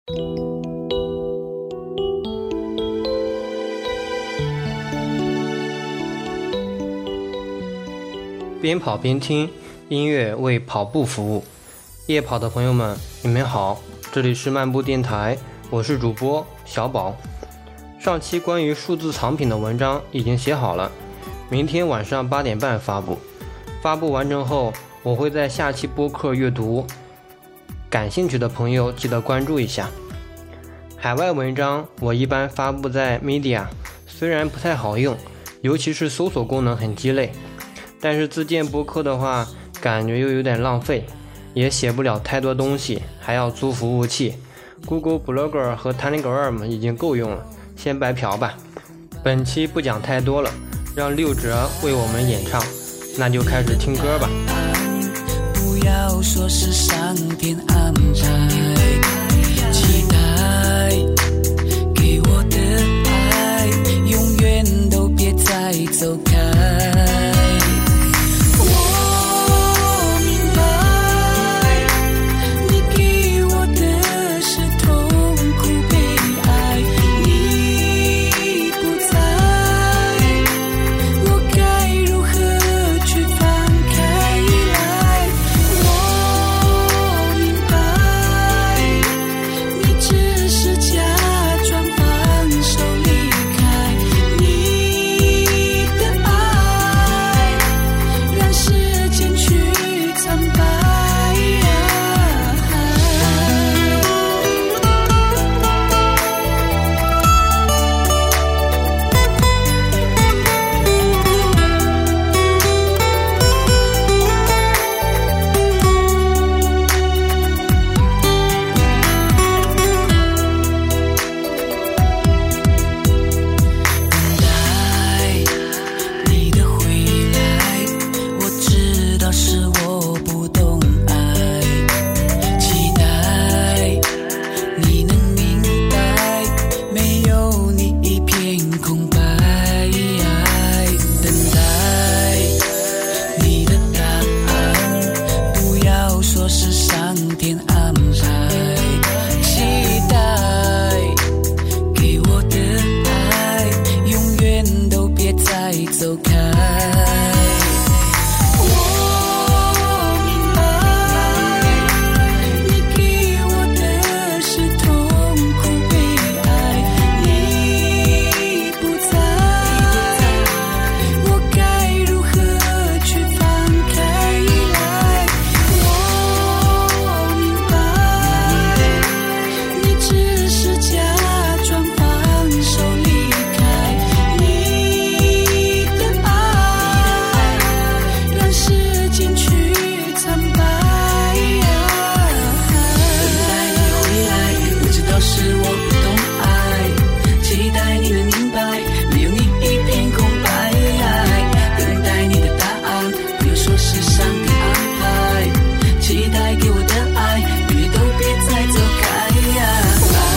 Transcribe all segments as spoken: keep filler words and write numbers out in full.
边跑边听，音乐为跑步服务。夜跑的朋友们，你们好，这里是漫步电台，我是主播小宝。上期关于数字藏品的文章已经写好了，明天晚上八点半发布。发布完成后，我会在下期播客阅读，感兴趣的朋友记得关注一下。海外文章我一般发布在 Media， 虽然不太好用，尤其是搜索功能很鸡肋，但是自建播客的话感觉又有点浪费，也写不了太多东西，还要租服务器。 Google Blogger 和 Telegram 已经够用了，先白嫖吧。本期不讲太多了，让六哲为我们演唱，那就开始听歌吧。 不要说是上天安排，期待给我的爱永远都别再走开。 期待给我的爱永远都别再走开呀。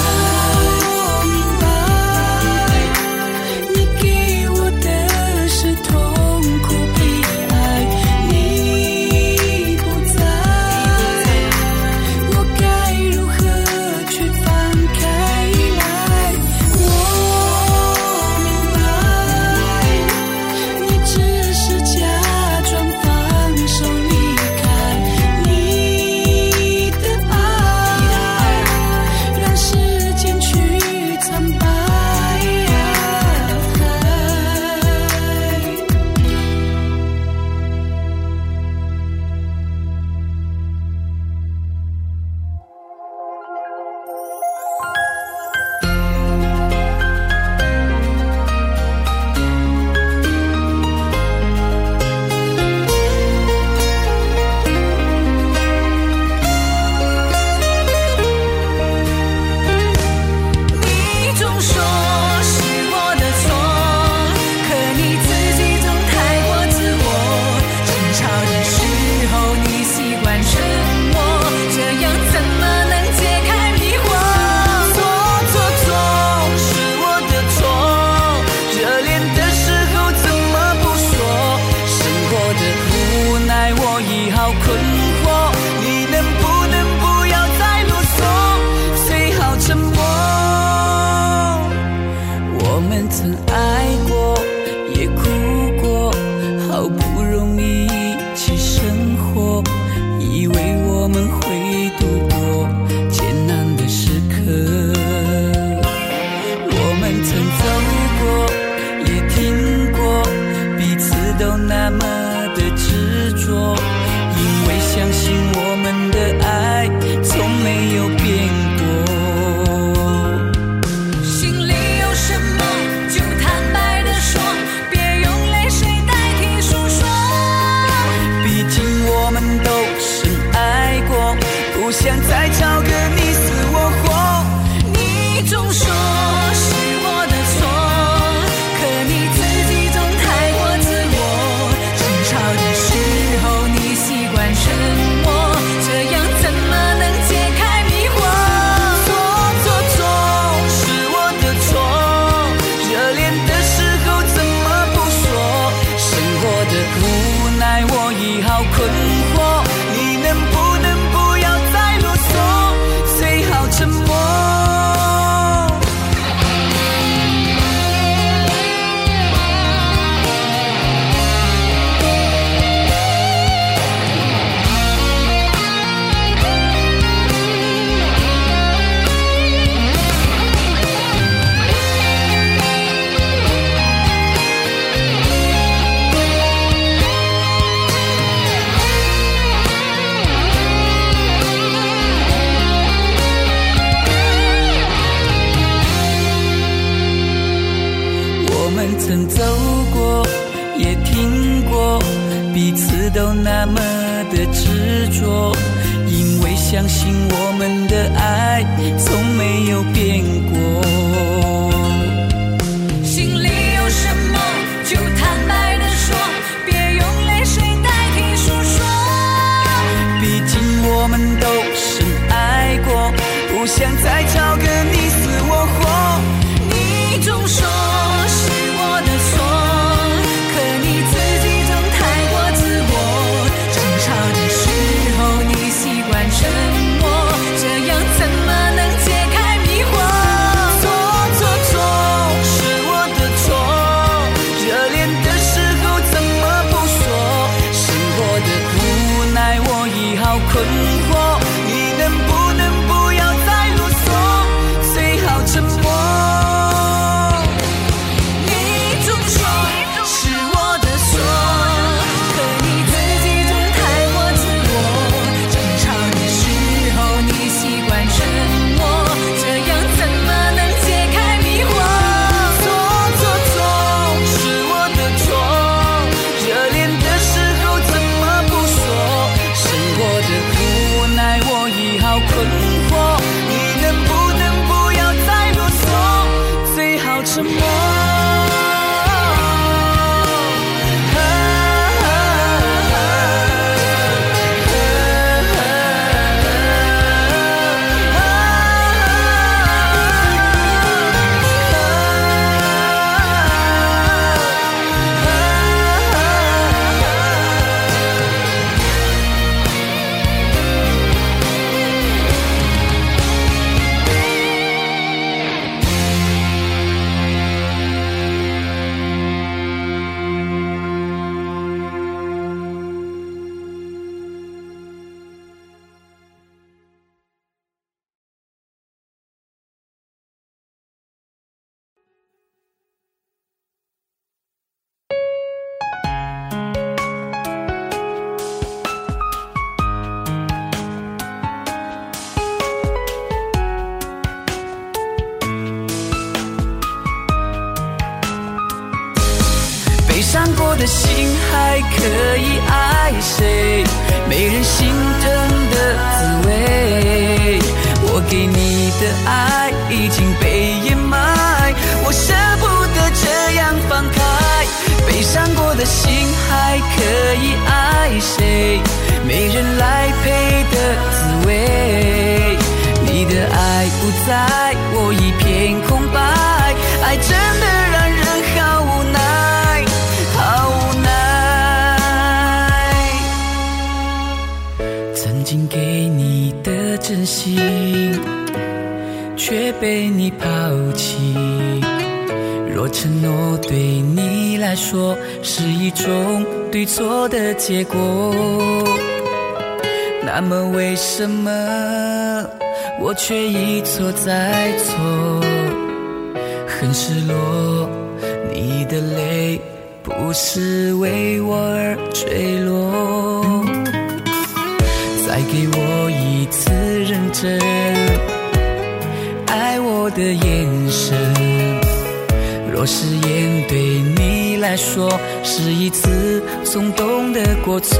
相信我们的爱从没有变过。心里有什么就坦白地说，别用泪水代替诉说。毕竟我们都深爱过，不想再吵个你死我活。你总说是我的错，可你自己总太过自我。争吵的时候你习惯沉默，这样怎么能解开迷惑？错错错，是我的错，热恋的时候怎么不说？生活的无奈我已好困惑，你能不能不要再啰嗦，最好沉默。你总说是我的错，可你自己总太过自我。争吵的时候你习惯沉默，这样怎么能解开迷惑？错错错，是我的错，热恋的时候怎么不说？生活的无奈我已好困惑，你能不能不要再啰嗦，最好沉默。悲伤过的心还可以爱谁？没人心疼的滋味。我给你的爱已经被掩埋，我舍不得这样放开。悲伤过的心还可以爱谁？没人来陪的滋味。你的爱不在，我一片空白，爱真的让人好无奈，好无奈。曾经给你的真心，却被你抛弃。若承诺对你来说是一种对错的结果，那么为什么我却一错再错？很失落，你的泪不是为我而坠落。再给我一次认真爱我的眼神，若誓言对你来说是一次冲动的过错，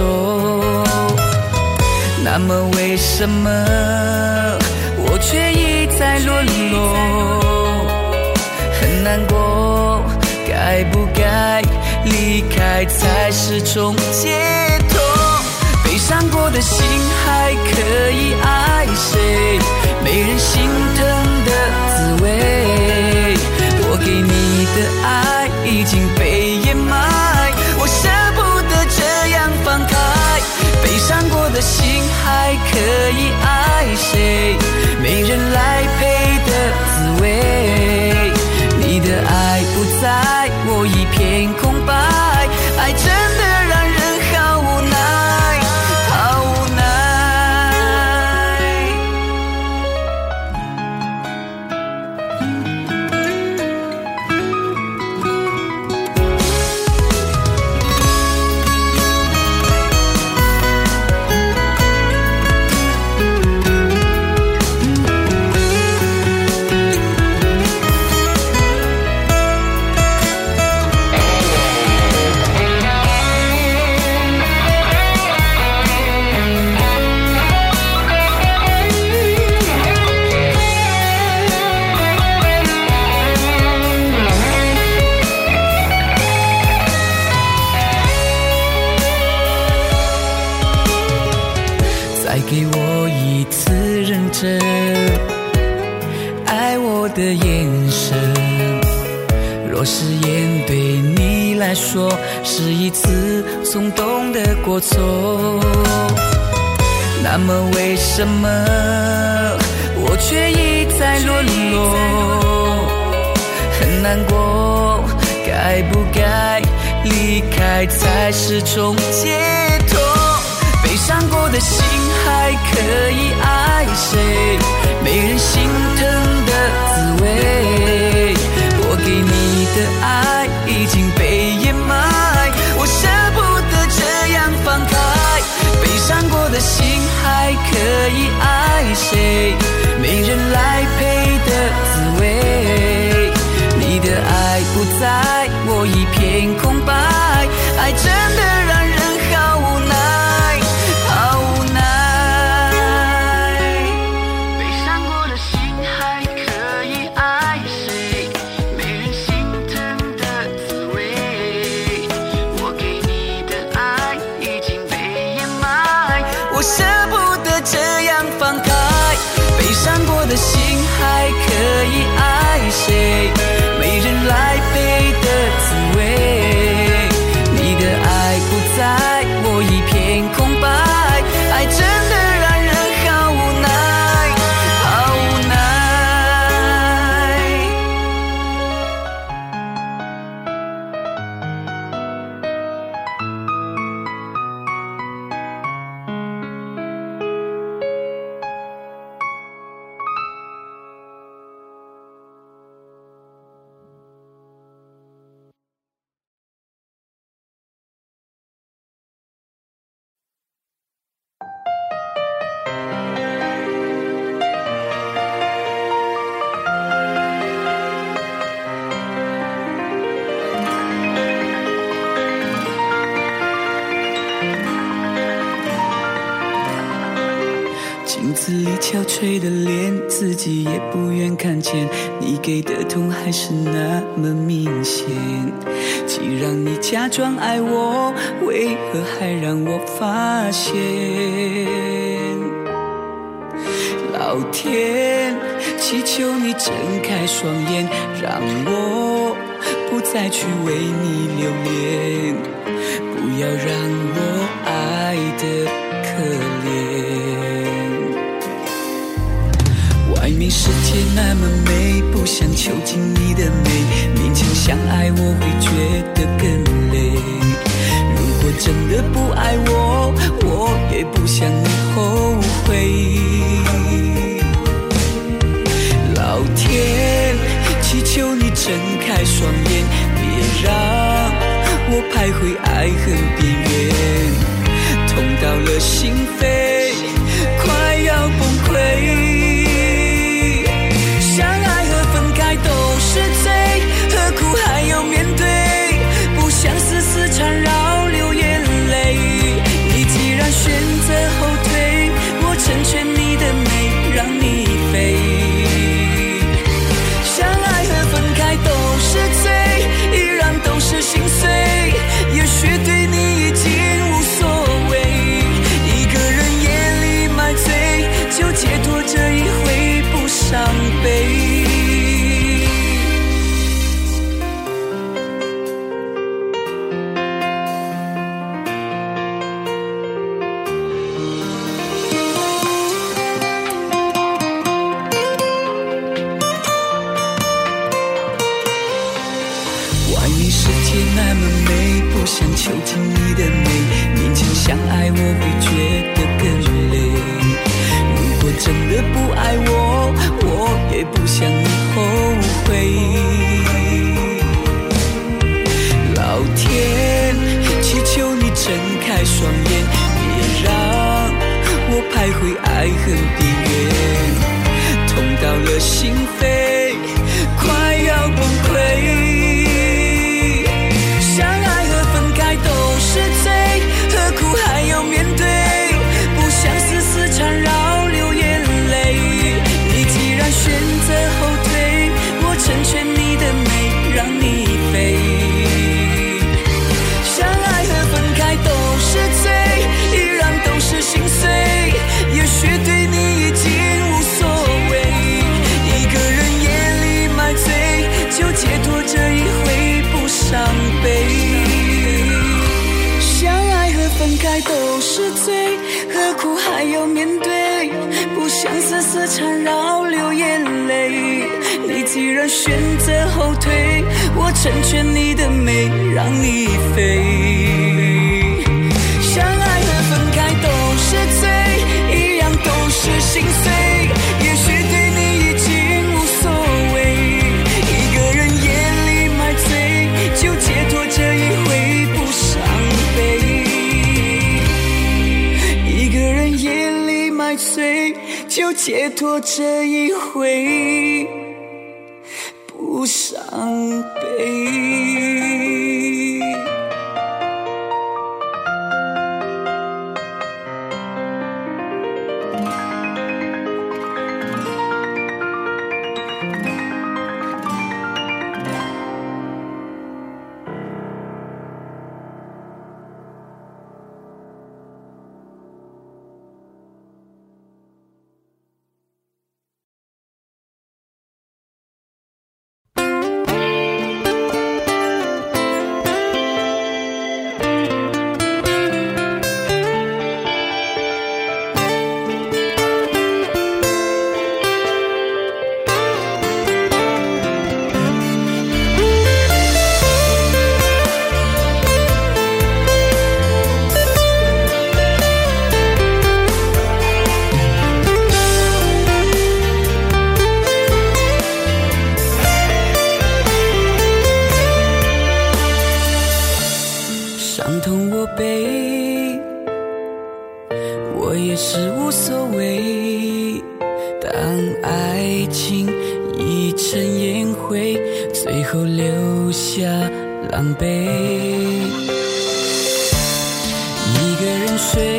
那么为什么我却一再沦落？很难过，该不该离开才是种解脱？悲伤过的心还可以爱谁？没人心疼的滋味。我给你的爱已经被掩埋，我舍不得这样放开。悲伤过的心还可以爱谁？没人来陪的滋味。你的爱不在，我一片空白，爱真的让人好无奈，好无奈。 的眼神，若誓言对你来说是一次冲动的过错，那么为什么我却一再沦落？很难过，该不该离开才是种解脱？悲伤过的心还可以爱谁？没人心疼的滋味，我给你的爱已经被掩埋，我舍不得这样放开。悲伤过的心还可以爱谁？没人来陪的滋味，你的爱不在，我一片空白，爱真的让人好无奈，好无奈。悲伤过的心还可以爱谁？没人心疼的滋味，我给你的爱已经被掩埋，我舍不得这样放开。悲伤过的心还可以爱谁？没人来陪的滋味，你的爱不在，我一片空白，爱真的让人好无奈，好无奈。镜子里憔悴的脸，自己也不愿看见，你给的痛还是那么明显。既然你假装爱我，为何还让我发现？老天，祈求你睁开双眼，让我不再去为你留恋，不要让我爱得可怜。外面世界那么美，不想囚禁你的美，勉强相爱我会觉得更累。如果真的不爱我，我也不想你后悔。老天，祈求你睁开双眼，别让我徘徊爱恨边缘，痛到了心扉，快要崩溃。相爱和分开都是罪，何苦还要面对？不想丝丝缠绕流眼泪。你既然选择后退，我成全你的美，让你飞。相爱和分开都是罪，依然都是心碎。也许对你已经无所谓，一个人夜里买醉，就解脱这一回不伤悲。外面世界那么美，不想囚禁你的美，勉强相爱我会觉得更累。如果真的不爱我，我也不想你后悔。老天，祈求你睁开双眼，别让我徘徊爱恨边缘，痛到了心扉，快要崩溃。相爱和分开都是罪，何苦还要面对？不想丝丝缠绕流眼泪。你既然选择后是罪，何苦还要面对？不想丝丝缠绕流眼泪。你既然选择后退，我成全你的美，让你飞。相爱和分开都是罪，一样都是心碎。也许对你已经无所谓，一个人夜里买醉，就解脱这一回不伤悲。一个人夜里买醉，就解脱这一回不伤悲。我也是无所谓。当爱情已成烟灰，最后留下狼狈。一个人睡，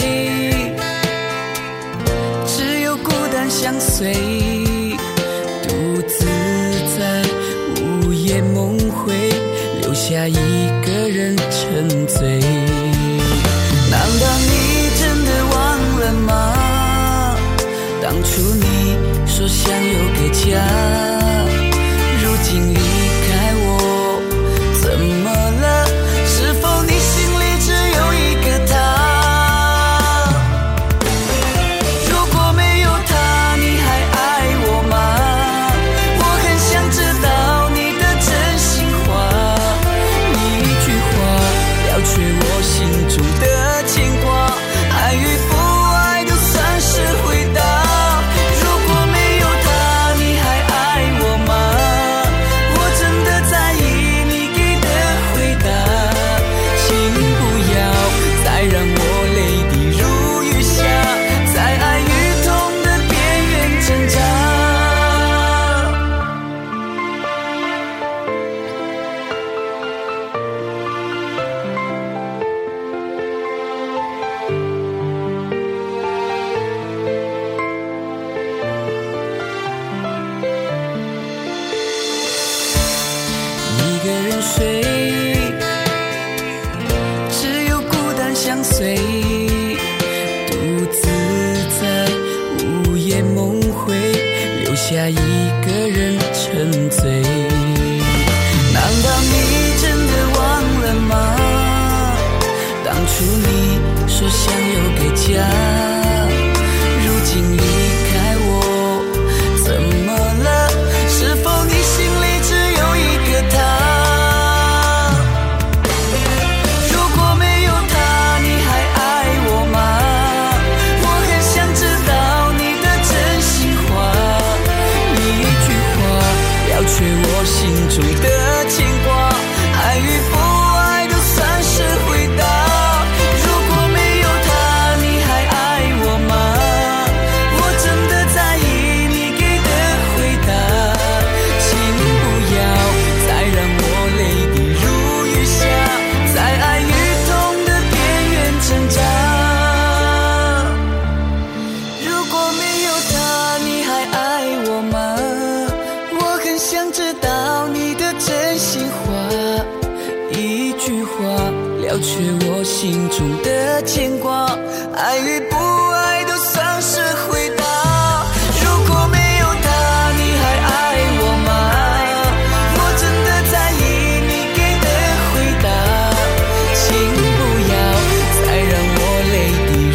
只有孤单相随，独自在午夜梦回，留下一个人沉醉。难道你真的忘了吗？当初你说想有个家，如今离开我，怎么了？是否你心里只有一个他？如果没有他，你还爱我吗？我很想知道你的真心话，一句话了却我心中的牵挂，爱与不爱都算是回答。一个人睡，只有孤单相随，独自在午夜梦回，留下一个人沉醉。难道你真的忘了吗？当初你说想有个家，如今离开我，怎么了？是否你心里只有一个他？却我心中的牵挂，爱与不爱都算是回答。如果没有他，你还爱我吗？我真的在意你给的回答，请不要再让我泪滴如雨下，在爱与痛的边缘挣扎。如果没有他，你还爱我吗？想知道你的真心话，一句话了却我心中的牵挂，爱与不爱都算是回答。如果没有他，你还爱我吗？我真的在意你给的回答，请不要再让我泪滴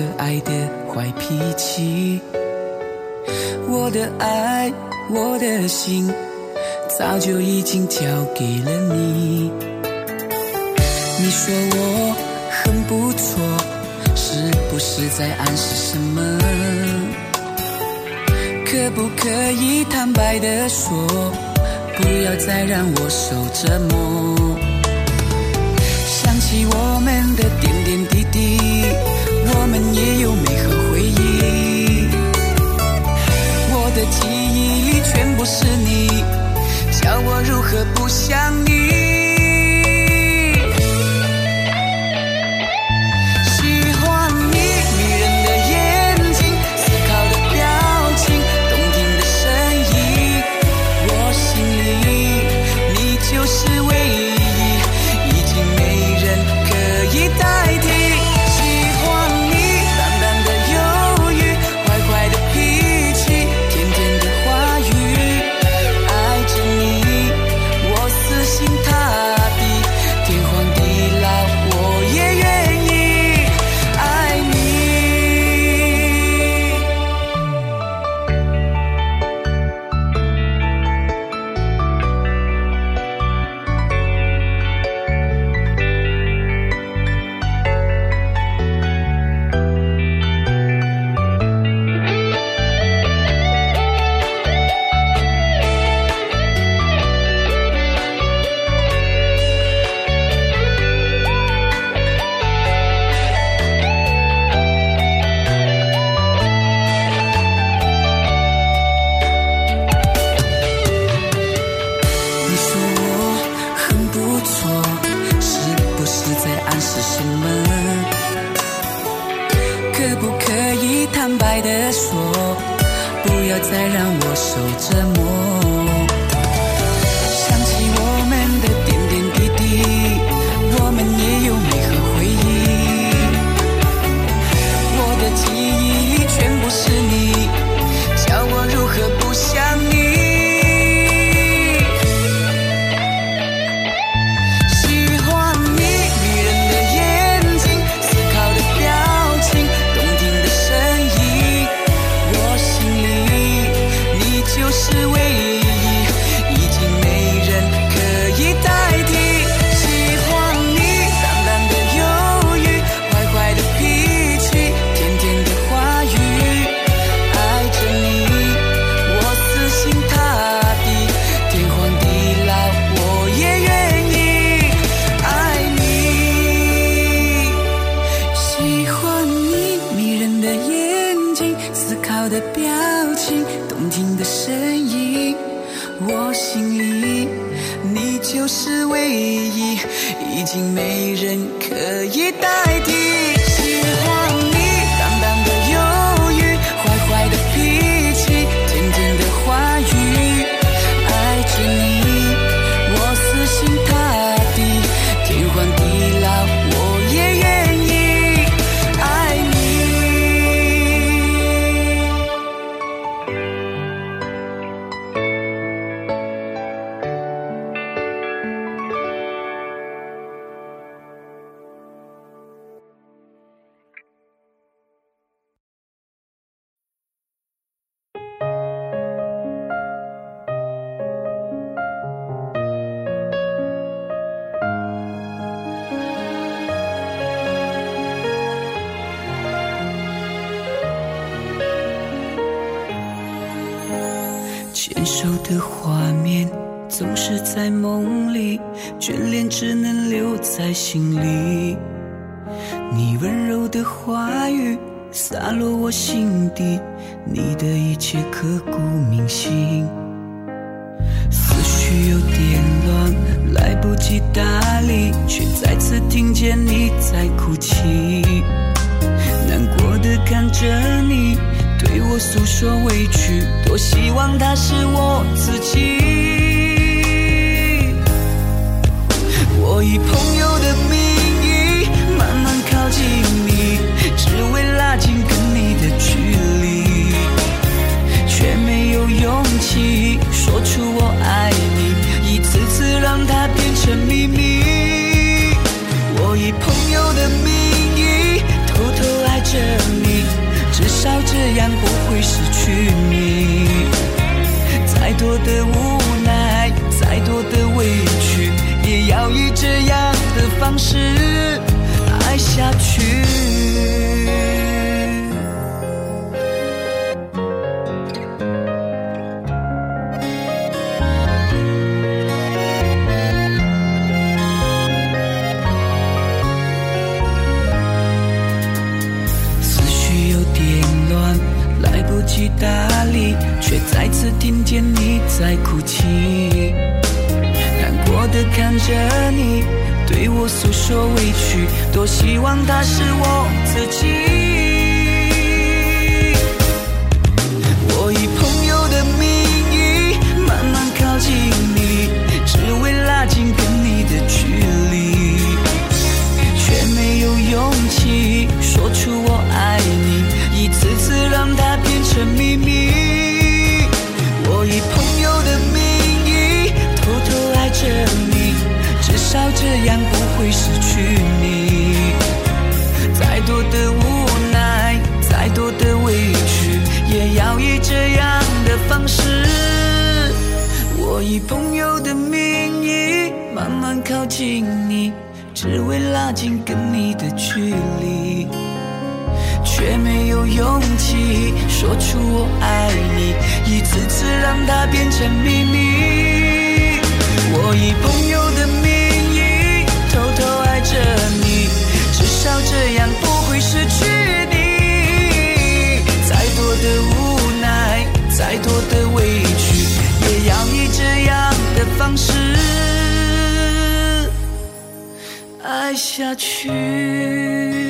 爱的坏脾气。我的爱，我的心，早就已经交给了你。你说我很不错，是不是在暗示什么？可不可以坦白地说，不要再让我受折磨？想起我们的点点滴滴，我们也有美好回忆。我的记忆全部是你，叫我如何不想你？再让我受折磨。想起我们的点点滴滴，我们也有美好回忆。我的记忆全部是你，叫我如何不想你？喜欢你迷人的眼睛，思考的表情，动听的声音，我心里就是唯一，已经没人可以代替。喜欢你淡淡的忧郁，坏坏的脾气，甜甜的话语，爱着你我死心塌地，天荒地老我也愿意爱你。喜欢你迷人的眼睛，思考的表情，动听的声音，我心里你就是唯一，已经没人可以代替。喜欢你淡淡的忧郁，坏坏的脾气，甜甜的话语，爱着你我死心塌地，天荒地老我也愿意爱你。牵手的画面总是在梦里，眷恋只能留在心里。你温柔的话语洒落我心底，你的一切刻骨铭心。思绪有点乱，来不及打理，却再次听见你在哭泣。难过的看着你对我诉说委屈，多希望他是我自己。我以朋友的名义慢慢靠近你，只为拉近跟你的距离，却没有勇气说出我爱你，一次次让它变成秘密。我以朋友的名义偷偷爱着你， 少这样不会失去你。再多的无奈，再多的委屈，也要以这样的方式爱下去。打理，却再次听见你在哭泣，难过的看着你对我诉说委屈，多希望他是我自己。我以朋友的名义慢慢靠近你，只为拉近跟你的距离，却没有勇气说出我爱你，一次次让它变成秘密。我以朋友的名义偷偷爱着你，至少这样不会失去你。再多的无奈，再多的委屈，也要以这样的方式。我以朋友的名义慢慢靠近你，只为拉近跟你的距离，却没有勇气说出我爱你，一次次让它变成秘密。我以朋友的名义偷偷爱着你，至少这样不会失去你。再多的无奈，再多的委屈，也要以这样的方式爱下去。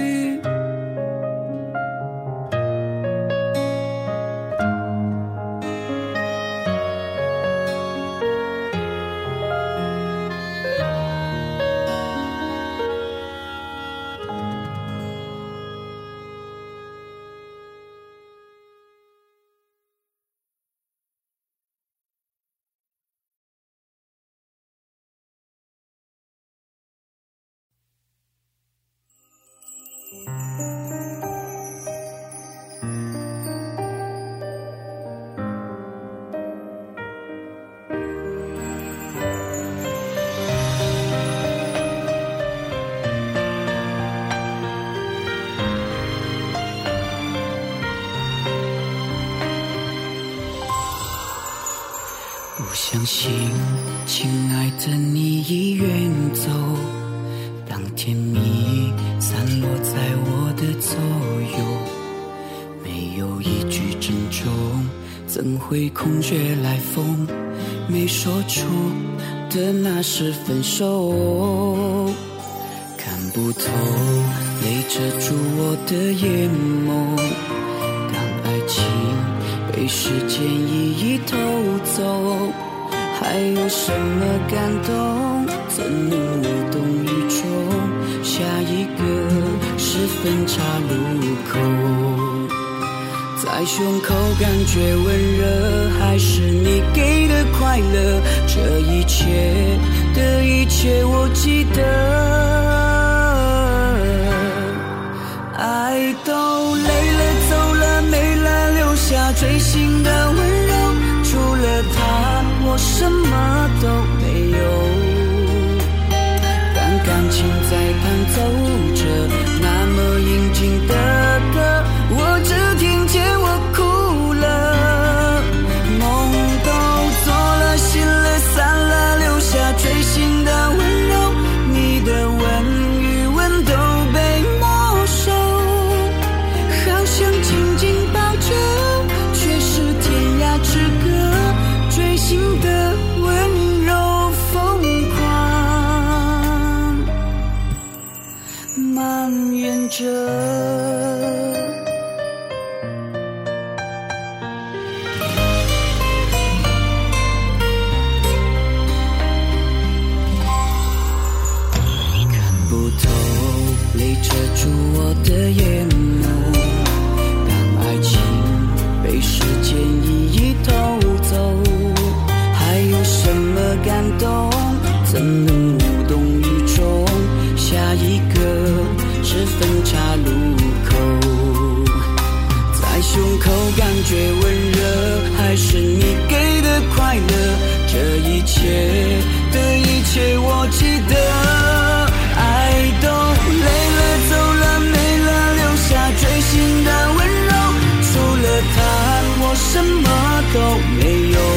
不相信，亲爱的你已远走，当甜蜜散落在我的左右，没有一句珍重，怎会空穴来风？没说出的那是分手，看不透，泪遮住我的眼眸，当爱情被时间一一偷走，还有什么感动？怎能无动于衷？下一个是分岔路口，在胸口感觉温热，还是你给的快乐？这一切的一切我记得，爱都累了走了没了，留下锥心的温柔，除了他我什么都没有。但感情在弹奏着那么应景的歌，我只听见我哭了，梦都做了醒了散了，留下锥心的温柔，你的吻与吻都被没收，好想紧紧抱着，却是天涯之隔，锥心的温柔疯狂蔓延着。泪遮住我的眼眸，当爱情被时间一一偷走，还有什么感动？怎能无动于衷？下一个是分岔路觉温热，还是你给的快乐？这一切的一切我记得。爱都累了走了没了，留下锥心的温柔，除了他我什么都没有。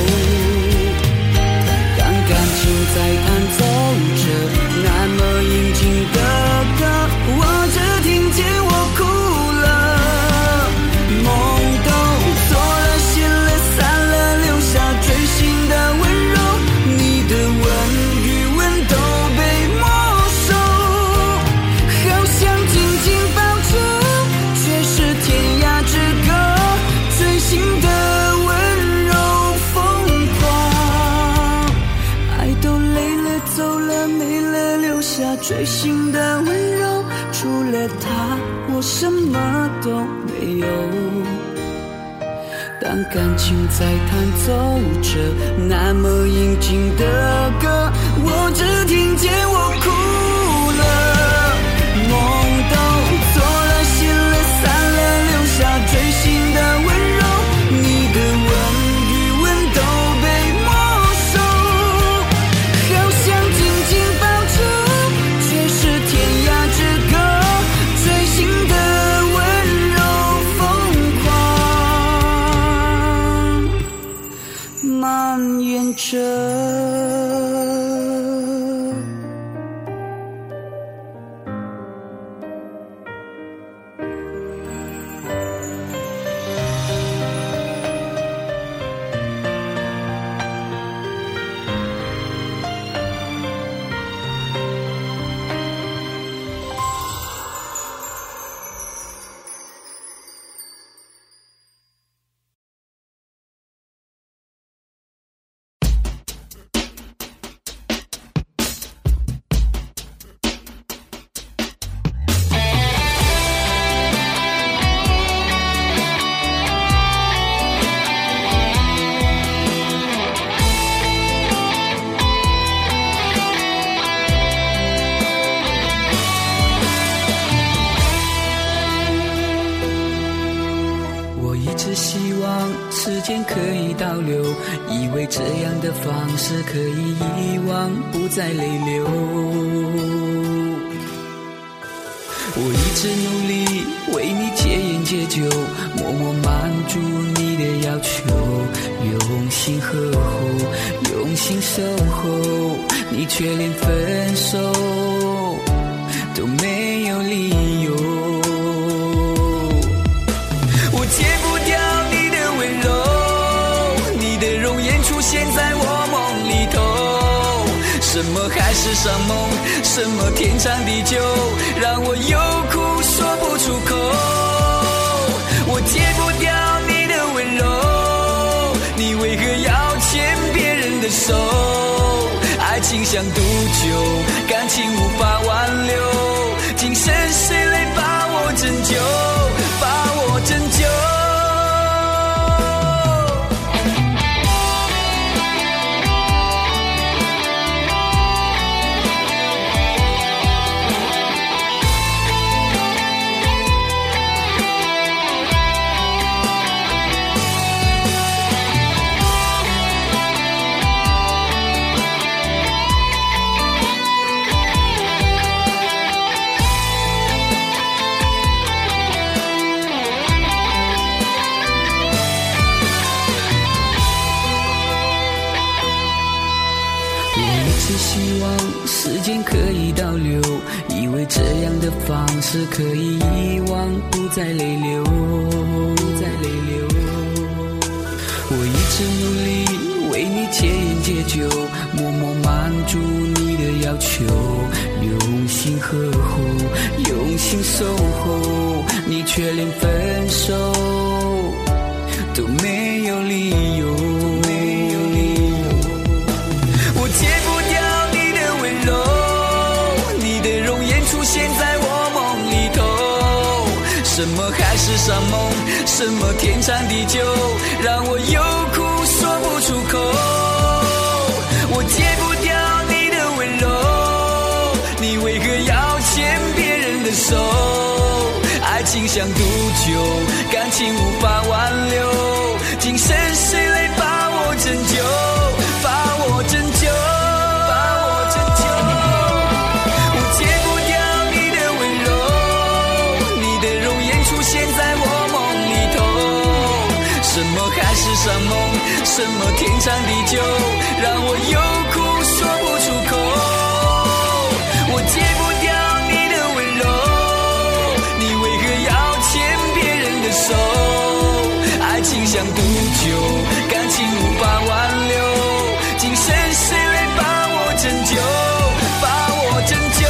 当感情在弹奏着那么应景的歌，我只听见我哭了，梦都做了醒了散了，留下锥心的温柔，你的吻与吻都被没收，好想紧紧抱住，却是天涯之隔，锥心的温柔疯狂。爱都累了走了没了，留下锥心的温柔，除了他我什么都没有。当感情在弹奏着那么应景的歌，我只听见我哭了，梦都做了醒了散了，留下锥心的温柔，你的吻与吻都被没收，好想紧紧抱住，却是天涯之隔，锥心的温柔疯狂蔓延着。时间可以倒流，以为这样的方式可以遗忘，不再泪流。我一直努力为你戒烟戒酒，默默满足你的要求，用心呵护，用心守候，你却连分手都没有理由。我戒不掉你的温柔，你的容颜出现在我梦里头，什么海誓山盟，什么天长地久，让我有苦说不出口。我戒不掉你的温柔，你为何要牵别人的手？爱情像毒酒，感情无法挽留，今生谁来把我拯救，把我拯救。希望时间可以倒流，以为这样的方式可以遗忘，不再泪流，不再泪流。我一直努力为你戒烟戒酒，默默满足你的要求，用心呵护，用心守候，你却连分手都没有理由，没有理由。我戒不掉出现在我梦里头，什么海誓山盟，什么天长地久，让我有苦说不出口。我戒不掉你的温柔，你为何要牵别人的手？爱情像毒酒，感情无法挽留， 什么天长地久，让我有苦说不出口。我戒不掉你的温柔，你为何要牵别人的手？爱情像赌酒，感情无法挽留，今生谁来把我拯救，把我拯救。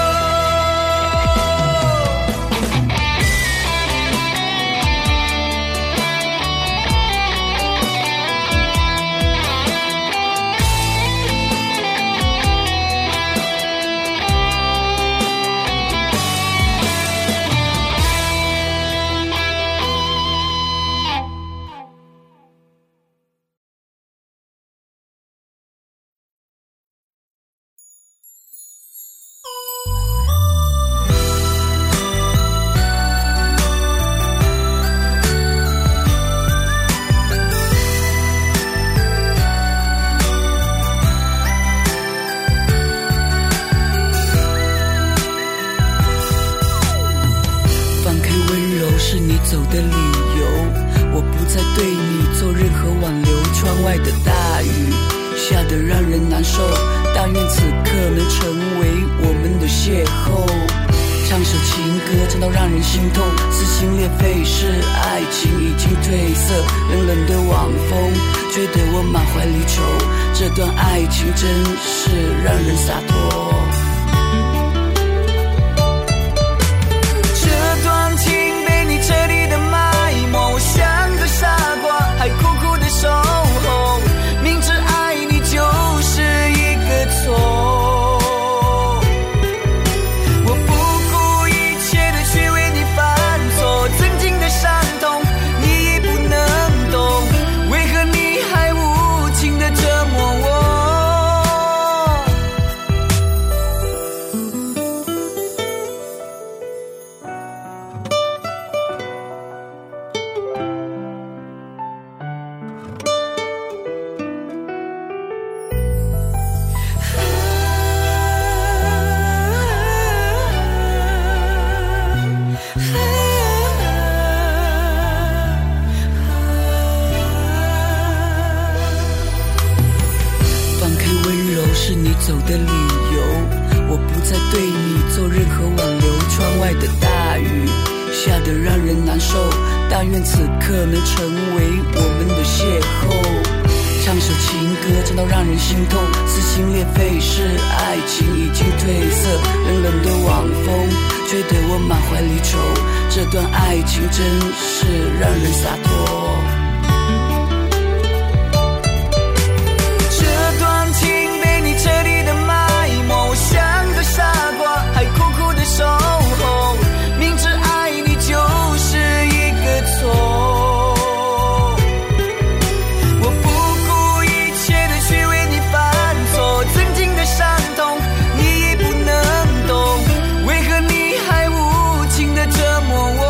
是你走的理由，我不再对你做任何挽留。窗外的大雨下得让人难受，但愿此刻能成为我们的邂逅。唱首情歌唱到让人心痛，撕心裂肺是爱情已经褪色，冷冷的晚风吹得我满怀离愁，这段爱情真是让人洒脱。 这段情彻底的埋没，我像个傻瓜，还苦苦的守候，明知爱你就是一个错。我不顾一切的去为你犯错，曾经的伤痛你也不能懂，为何你还无情的折磨我？ 是你走的理由，我不再对你做任何挽留。窗外的大雨下得让人难受，但愿此刻能成为我们的邂逅。唱首情歌唱到让人心痛，撕心裂肺是爱情已经褪色，冷冷的晚风吹得我满怀离愁，这段爱情真是让人洒脱。 彻底的埋没，我像个傻瓜，还苦苦的守候，明知爱你就是一个错。我不顾一切的去为你犯错，曾经的伤痛你也不能懂，为何你还无情的折磨我？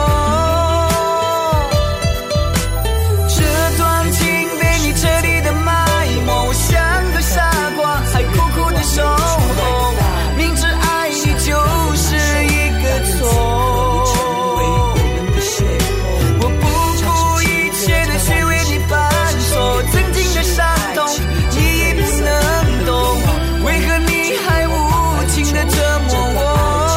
这段情被你彻底的埋没，我像个傻瓜，还苦苦的守候，明知爱你就是一个错。我不顾一切的去为你犯错，曾经的伤痛你也不能懂，为何你还无情的折磨我？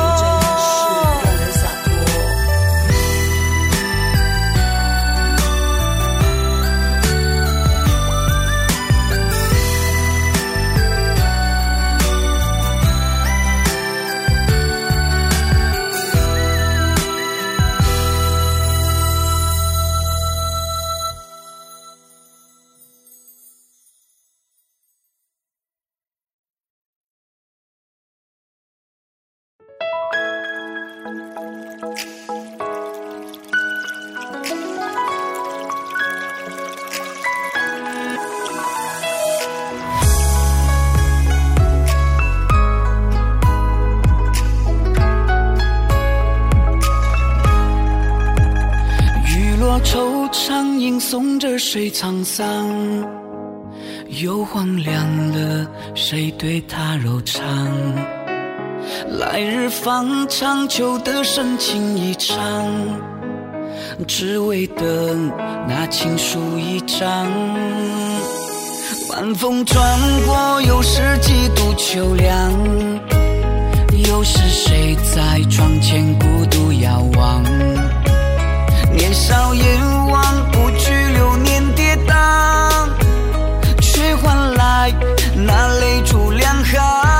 惆怅吟诵着谁沧桑，又荒凉了谁对他柔肠。来日方长，旧的深情一场， 只为等那情书一张。晚风穿过，又是几度秋凉，又是谁在窗前孤独遥望？年少眼望，不惧流年跌宕，却换来那泪珠两行。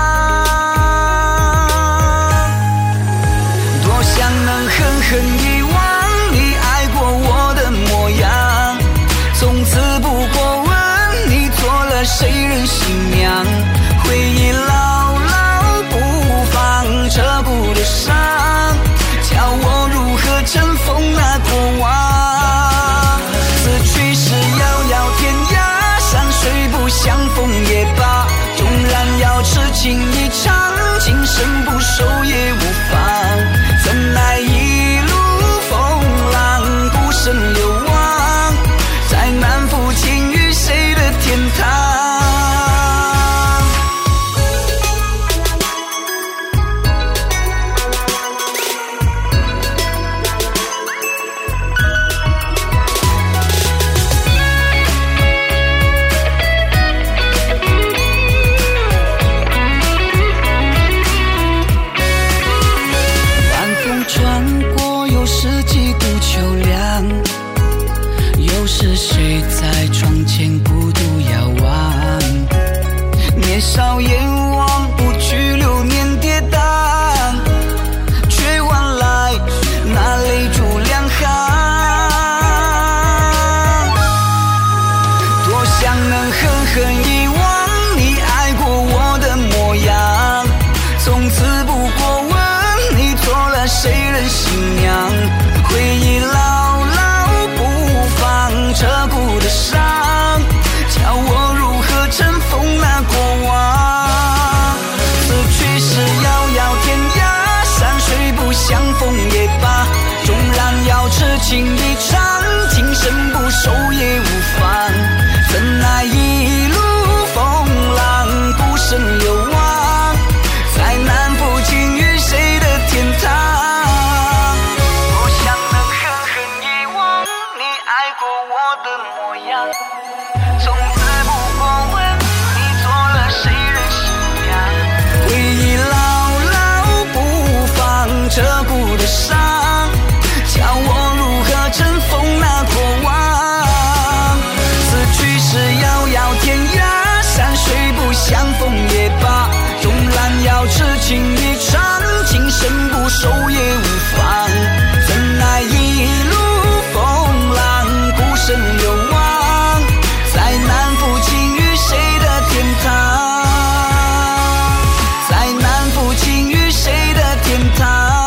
多想能狠狠遗忘你爱过我的模样，从此不过问你做了谁人新娘。回忆牢牢不放，彻骨的伤，叫我如何尘封那过往。此去是遥遥天涯，山水不相逢也罢，纵然要痴情一场，今生不守也无妨。怎奈一路风浪，孤身流亡，再难负情与谁的天堂。是谁在窗前孤独遥望？年少眼望，不惧流年跌宕，却换来那泪珠两行。多想能狠狠遗忘你爱过我的模样，从此不过问你做了谁人新娘。回忆牢彻骨的伤，叫我如何尘封那过往。此去是遥遥天涯，山水不相逢也罢，纵然要痴情一场，今生不守也无妨。怎奈一路风浪，孤身流亡，再难负情与谁的天堂。从此不过问你做了谁人新娘。回忆牢牢不放，彻骨的伤，叫我如何尘封那过往。此去是遥遥天涯，山水不相逢也罢，纵然要痴情一场，今生不守也无妨。怎奈一路风浪，孤身流亡，再难负情与谁的天堂，再难负情与谁的天堂。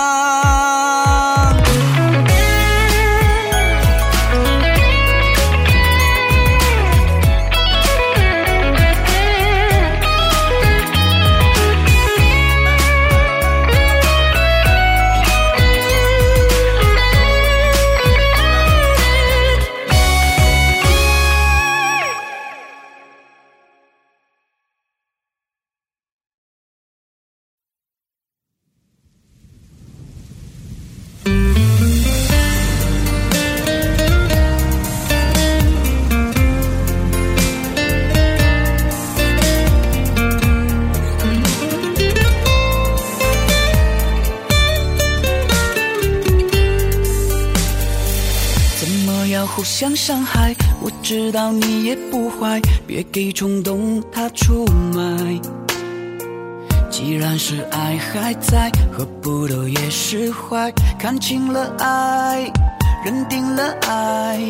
互相伤害，我知道你也不坏，别给冲动它出卖。既然是爱还在，何不都也释怀？看清了爱，认定了爱，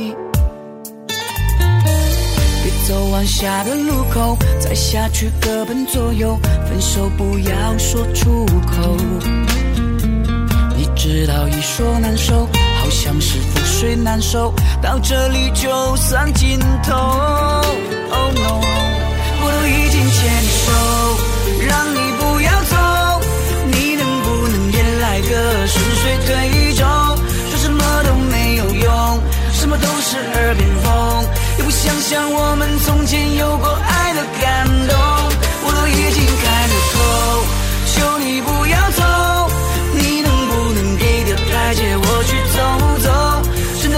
别走弯下的路口，再下去各奔左右，分手不要说出口。你知道一说难受，好像是覆水难收，到这里就算尽头。 Oh no， 我都已经牵你手，让你不要走，你能不能也来个顺水推舟？说什么都没有用，什么都是耳边风，也不想想我们从前有过爱的感动。我都已经看得透，求你不要走，你能不能给个台阶我去走走？真的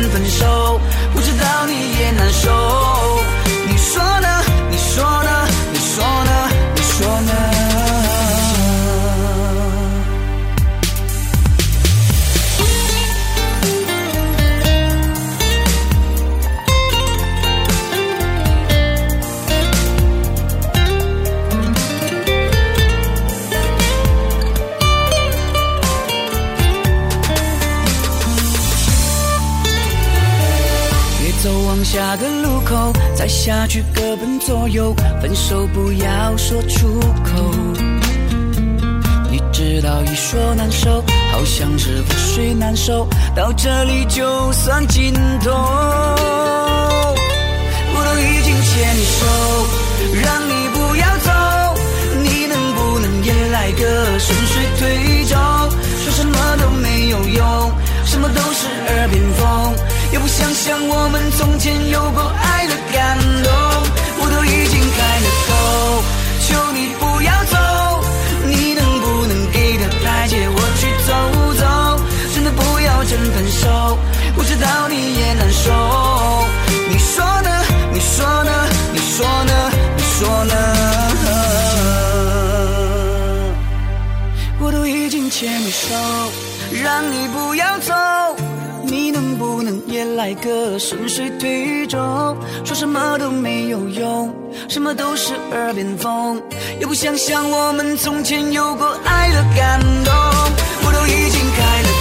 分手，不知道你也难受。你说呢？你说呢？你说呢？你说呢？走往下的路口，再下去各奔左右，分手不要说出口。你知道一说难受，好像是覆水难收，到这里就算尽头。我都已经牵你手，让你不要走，你能不能也来个顺水推舟？说什么都没有用，什么都是耳边风，也不想想我们从前有过爱的感动。我都已经开了口，求你不要走，你能不能给个台阶我去走走？真的不要真分手，我知道你也难受。你说呢？你说呢？你说呢？你说呢？我都已经牵你手，让你不要走，你能不能也来个顺水推舟？说什么都没有用，什么都是耳边风，也不想想我们从前有过爱的感动。我都已经开了